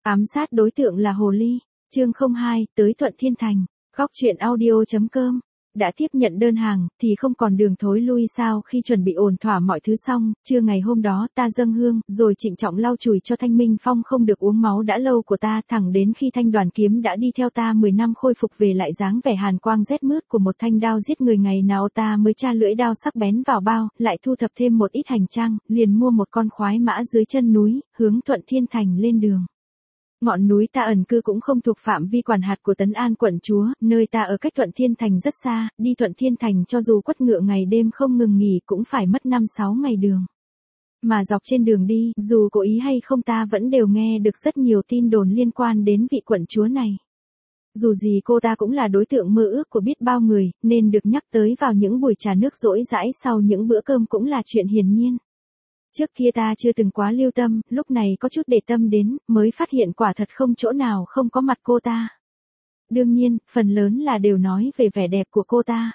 Ám sát đối tượng là hồ ly. Chương 02, tới Thuận Thiên Thành. Góc truyện audio.com. Đã tiếp nhận đơn hàng, thì không còn đường thối lui sao? Khi chuẩn bị ổn thỏa mọi thứ xong, trưa ngày hôm đó ta dâng hương, rồi trịnh trọng lau chùi cho Thanh Minh Phong không được uống máu đã lâu của ta, thẳng đến khi thanh đoàn kiếm đã đi theo ta 10 năm khôi phục về lại dáng vẻ hàn quang rét mướt của một thanh đao giết người, ngày nào ta mới tra lưỡi đao sắc bén vào bao, lại thu thập thêm một ít hành trang, liền mua một con khoái mã dưới chân núi, hướng Thuận Thiên Thành lên đường. Ngọn núi ta ẩn cư cũng không thuộc phạm vi quản hạt của Tấn An quận chúa, nơi ta ở cách Thuận Thiên Thành rất xa, đi Thuận Thiên Thành cho dù quất ngựa ngày đêm không ngừng nghỉ cũng phải mất 5-6 ngày đường. Mà dọc trên đường đi, dù cố ý hay không ta vẫn đều nghe được rất nhiều tin đồn liên quan đến vị quận chúa này. Dù gì cô ta cũng là đối tượng mơ ước của biết bao người, nên được nhắc tới vào những buổi trà nước rỗi rãi sau những bữa cơm cũng là chuyện hiển nhiên. Trước kia ta chưa từng quá lưu tâm, lúc này có chút để tâm đến, mới phát hiện quả thật không chỗ nào không có mặt cô ta. Đương nhiên, phần lớn là đều nói về vẻ đẹp của cô ta.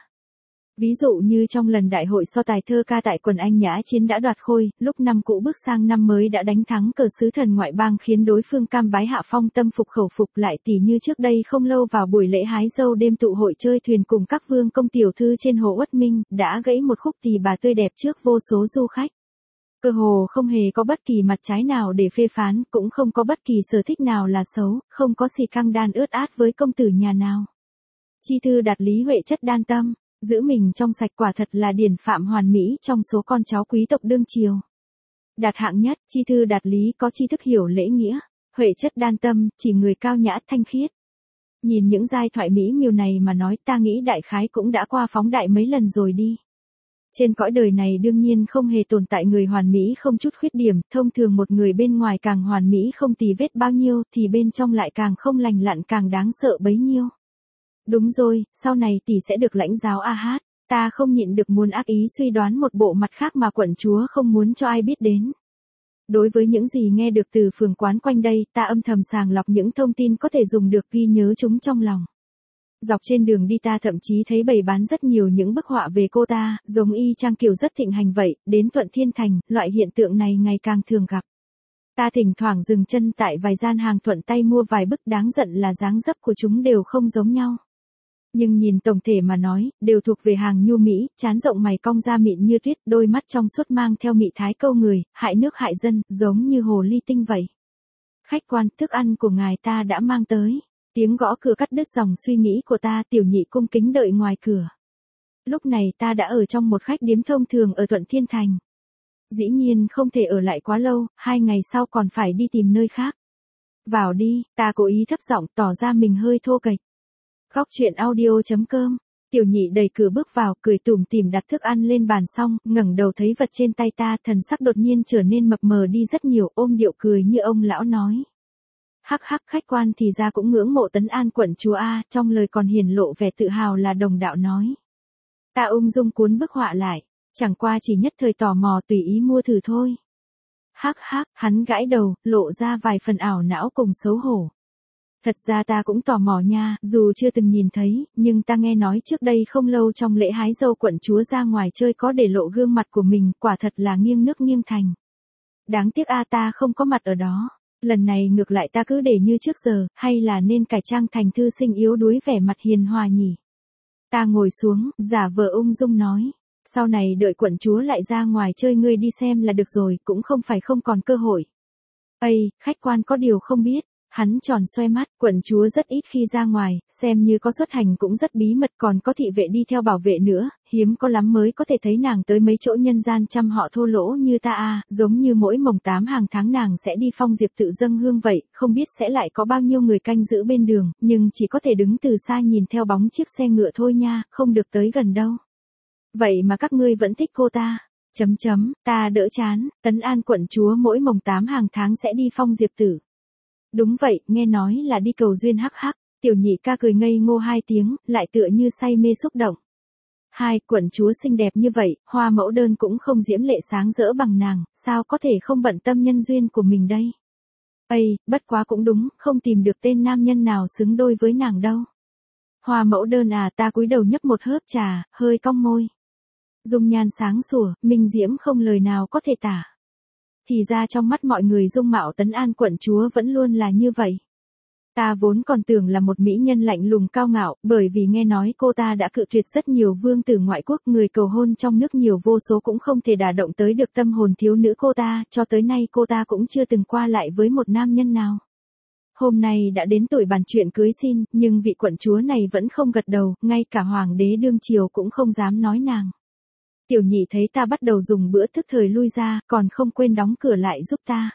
Ví dụ như trong lần đại hội so tài thơ ca tại quần Anh Nhã Chiến đã đoạt khôi, lúc năm cũ bước sang năm mới đã đánh thắng cờ sứ thần ngoại bang khiến đối phương cam bái hạ phong tâm phục khẩu phục, lại tỉ như trước đây không lâu vào buổi lễ hái dâu đêm tụ hội chơi thuyền cùng các vương công tiểu thư trên hồ Uất Minh, đã gãy một khúc tỳ bà tươi đẹp trước vô số du khách. Cơ hồ không hề có bất kỳ mặt trái nào để phê phán, cũng không có bất kỳ sở thích nào là xấu, không có xì căng đan ướt át với công tử nhà nào. Chi thư đạt lý huệ chất đan tâm, giữ mình trong sạch quả thật là điển phạm hoàn mỹ trong số con cháu quý tộc đương triều. Đạt hạng nhất, chi thư đạt lý có tri thức hiểu lễ nghĩa, huệ chất đan tâm, chỉ người cao nhã thanh khiết. Nhìn những giai thoại mỹ miều này mà nói, ta nghĩ đại khái cũng đã qua phóng đại mấy lần rồi đi. Trên cõi đời này đương nhiên không hề tồn tại người hoàn mỹ không chút khuyết điểm, thông thường một người bên ngoài càng hoàn mỹ không tì vết bao nhiêu thì bên trong lại càng không lành lặn càng đáng sợ bấy nhiêu. Đúng rồi, sau này tỷ sẽ được lãnh giáo a hát, ta không nhịn được muốn ác ý suy đoán một bộ mặt khác mà quận chúa không muốn cho ai biết đến. Đối với những gì nghe được từ phường quán quanh đây, ta âm thầm sàng lọc những thông tin có thể dùng được ghi nhớ chúng trong lòng. Dọc trên đường đi ta thậm chí thấy bày bán rất nhiều những bức họa về cô ta, giống y chang kiểu rất thịnh hành vậy, đến Thuận Thiên Thành, loại hiện tượng này ngày càng thường gặp. Ta thỉnh thoảng dừng chân tại vài gian hàng thuận tay mua vài bức, đáng giận là dáng dấp của chúng đều không giống nhau. Nhưng nhìn tổng thể mà nói, đều thuộc về hàng nhu mỹ, trán rộng mày cong da mịn như tuyết, đôi mắt trong suốt mang theo mị thái câu người, hại nước hại dân, giống như hồ ly tinh vậy. Khách quan, thức ăn của ngài ta đã mang tới. Tiếng gõ cửa cắt đứt dòng suy nghĩ của ta, Tiểu Nhị cung kính đợi ngoài cửa. Lúc này ta đã ở trong một khách điếm thông thường ở Thuận Thiên Thành. Dĩ nhiên không thể ở lại quá lâu, 2 ngày sau còn phải đi tìm nơi khác. Vào đi, ta cố ý thấp giọng tỏ ra mình hơi thô kệch. Góc truyện audio.com. Tiểu Nhị đẩy cửa bước vào, cười tủm tỉm đặt thức ăn lên bàn xong, ngẩng đầu thấy vật trên tay ta, thần sắc đột nhiên trở nên mập mờ đi rất nhiều, ôm điệu cười như ông lão nói. Hắc hắc, khách quan thì ra cũng ngưỡng mộ Tấn An quận chúa a, trong lời còn hiển lộ vẻ tự hào là đồng đạo nói. Ta ung dung cuốn bức họa lại, chẳng qua chỉ nhất thời tò mò tùy ý mua thử thôi. Hắc hắc, hắn gãi đầu, lộ ra vài phần ảo não cùng xấu hổ. Thật ra ta cũng tò mò nha, dù chưa từng nhìn thấy, nhưng ta nghe nói trước đây không lâu trong lễ hái dâu quận chúa ra ngoài chơi có để lộ gương mặt của mình, quả thật là nghiêng nước nghiêng thành. Đáng tiếc a, ta không có mặt ở đó. Lần này ngược lại ta cứ để như trước giờ, hay là nên cải trang thành thư sinh yếu đuối vẻ mặt hiền hòa nhỉ? Ta ngồi xuống, giả vờ ung dung nói. Sau này đợi quận chúa lại ra ngoài chơi ngươi đi xem là được rồi, cũng không phải không còn cơ hội. Ây, khách quan có điều không biết. Hắn tròn xoe mắt, quận chúa rất ít khi ra ngoài, xem như có xuất hành cũng rất bí mật, còn có thị vệ đi theo bảo vệ nữa, hiếm có lắm mới có thể thấy nàng tới mấy chỗ nhân gian chăm họ thô lỗ như ta a, giống như mỗi mồng 8 hàng tháng nàng sẽ đi phong diệp tự dâng hương vậy, không biết sẽ lại có bao nhiêu người canh giữ bên đường, nhưng chỉ có thể đứng từ xa nhìn theo bóng chiếc xe ngựa thôi nha, không được tới gần đâu. Vậy mà các ngươi vẫn thích cô ta. Ta đỡ chán, Tấn An quận chúa mỗi mồng 8 hàng tháng sẽ đi phong diệp tử. Đúng vậy, nghe nói là đi cầu duyên hắc hắc, Tiểu Nhị ca cười ngây ngô 2 tiếng, lại tựa như say mê xúc động. Quận chúa xinh đẹp như vậy, hoa mẫu đơn cũng không diễm lệ sáng rỡ bằng nàng, sao có thể không bận tâm nhân duyên của mình đây? Ây, bất quá cũng đúng, không tìm được tên nam nhân nào xứng đôi với nàng đâu. Hoa mẫu đơn à, ta cúi đầu nhấp một hớp trà, hơi cong môi. Dung nhan sáng sủa, minh diễm không lời nào có thể tả. thì ra trong mắt mọi người dung mạo Tấn An quận chúa vẫn luôn là như vậy. Ta vốn còn tưởng là một mỹ nhân lạnh lùng cao ngạo, bởi vì nghe nói cô ta đã cự tuyệt rất nhiều vương tử ngoại quốc, người cầu hôn trong nước nhiều vô số cũng không thể đả động tới được tâm hồn thiếu nữ cô ta, cho tới nay cô ta cũng chưa từng qua lại với một nam nhân nào. Hôm nay đã đến tuổi bàn chuyện cưới xin, nhưng vị quận chúa này vẫn không gật đầu, ngay cả hoàng đế đương triều cũng không dám nói nàng. Tiểu nhị thấy ta bắt đầu dùng bữa thức thời lui ra, còn không quên đóng cửa lại giúp ta.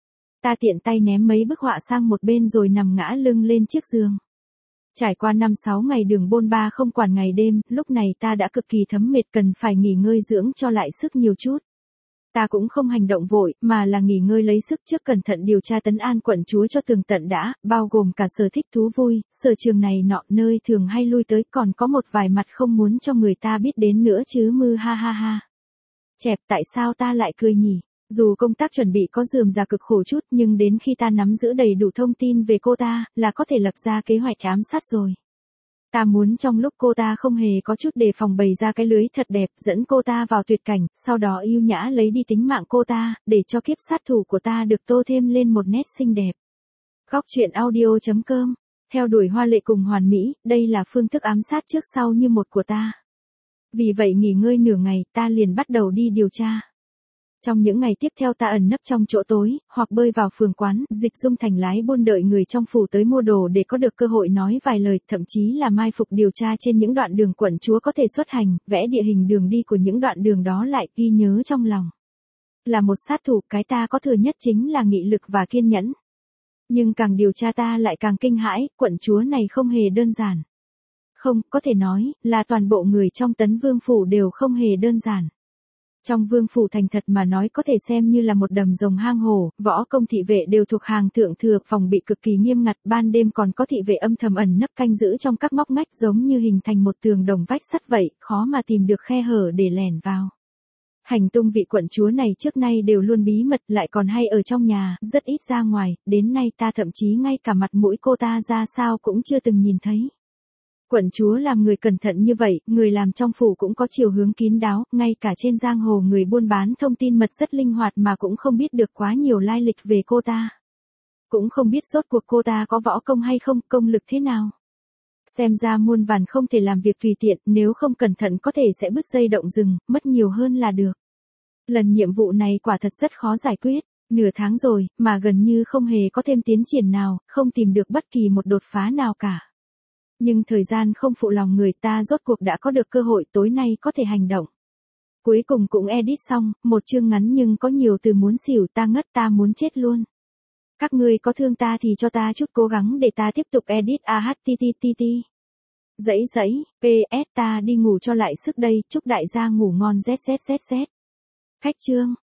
Ta tiện tay ném mấy bức họa sang một bên rồi nằm ngã lưng lên chiếc giường. Trải qua 5-6 ngày đường bôn ba không quản ngày đêm, lúc này ta đã cực kỳ thấm mệt, cần phải nghỉ ngơi dưỡng cho lại sức nhiều chút. Ta cũng không hành động vội, mà là nghỉ ngơi lấy sức trước, cẩn thận điều tra Tấn An quận chúa cho tường tận đã, bao gồm cả sở thích thú vui, sở trường này nọ, nơi thường hay lui tới, còn có một vài mặt không muốn cho người ta biết đến nữa chứ mư ha ha ha. Chẹp, tại sao ta lại cười nhỉ? Dù công tác chuẩn bị có rườm rà cực khổ chút, nhưng đến khi ta nắm giữ đầy đủ thông tin về cô ta, là có thể lập ra kế hoạch ám sát rồi. Ta muốn trong lúc cô ta không hề có chút đề phòng bày ra cái lưới thật đẹp, dẫn cô ta vào tuyệt cảnh, sau đó ưu nhã lấy đi tính mạng cô ta, để cho kiếp sát thủ của ta được tô thêm lên một nét xinh đẹp. Góc truyện audio.com. Theo đuổi hoa lệ cùng hoàn mỹ, đây là phương thức ám sát trước sau như một của ta. Vì vậy nghỉ ngơi nửa ngày, ta liền bắt đầu đi điều tra. Trong những ngày tiếp theo ta ẩn nấp trong chỗ tối, hoặc bơi vào phường quán, dịch dung thành lái buôn đợi người trong phủ tới mua đồ để có được cơ hội nói vài lời, thậm chí là mai phục điều tra trên những đoạn đường quận chúa có thể xuất hành, vẽ địa hình đường đi của những đoạn đường đó lại, ghi nhớ trong lòng. Là một sát thủ, cái ta có thừa nhất chính là nghị lực và kiên nhẫn. Nhưng càng điều tra ta lại càng kinh hãi, quận chúa này không hề đơn giản. Không, có thể nói, là toàn bộ người trong Tấn Vương phủ đều không hề đơn giản. Trong vương phủ thành thật mà nói có thể xem như là một đầm rồng hang hổ, võ công thị vệ đều thuộc hàng thượng thừa, phòng bị cực kỳ nghiêm ngặt, ban đêm còn có thị vệ âm thầm ẩn nấp canh giữ trong các ngóc ngách giống như hình thành một tường đồng vách sắt vậy, khó mà tìm được khe hở để lẻn vào. Hành tung vị quận chúa này trước nay đều luôn bí mật, lại còn hay ở trong nhà, rất ít ra ngoài, đến nay ta thậm chí ngay cả mặt mũi cô ta ra sao cũng chưa từng nhìn thấy. Quận chúa làm người cẩn thận như vậy, người làm trong phủ cũng có chiều hướng kín đáo, ngay cả trên giang hồ người buôn bán thông tin mật rất linh hoạt mà cũng không biết được quá nhiều lai lịch về cô ta. Cũng không biết rốt cuộc cô ta có võ công hay không, công lực thế nào. Xem ra muôn vàn không thể làm việc tùy tiện, nếu không cẩn thận có thể sẽ bứt dây động rừng, mất nhiều hơn là được. Lần nhiệm vụ này quả thật rất khó giải quyết, nửa tháng rồi, mà gần như không hề có thêm tiến triển nào, không tìm được bất kỳ một đột phá nào cả. Nhưng thời gian không phụ lòng người, ta rốt cuộc đã có được cơ hội, tối nay có thể hành động. Cuối cùng cũng edit xong, một chương ngắn nhưng có nhiều từ muốn xỉu, ta ngất, ta muốn chết luôn. Các ngươi có thương ta thì cho ta chút cố gắng để ta tiếp tục edit AHTTTT. Dãy, PS ta đi ngủ cho lại sức đây, chúc đại gia ngủ ngon ZZZZ. Khách chương.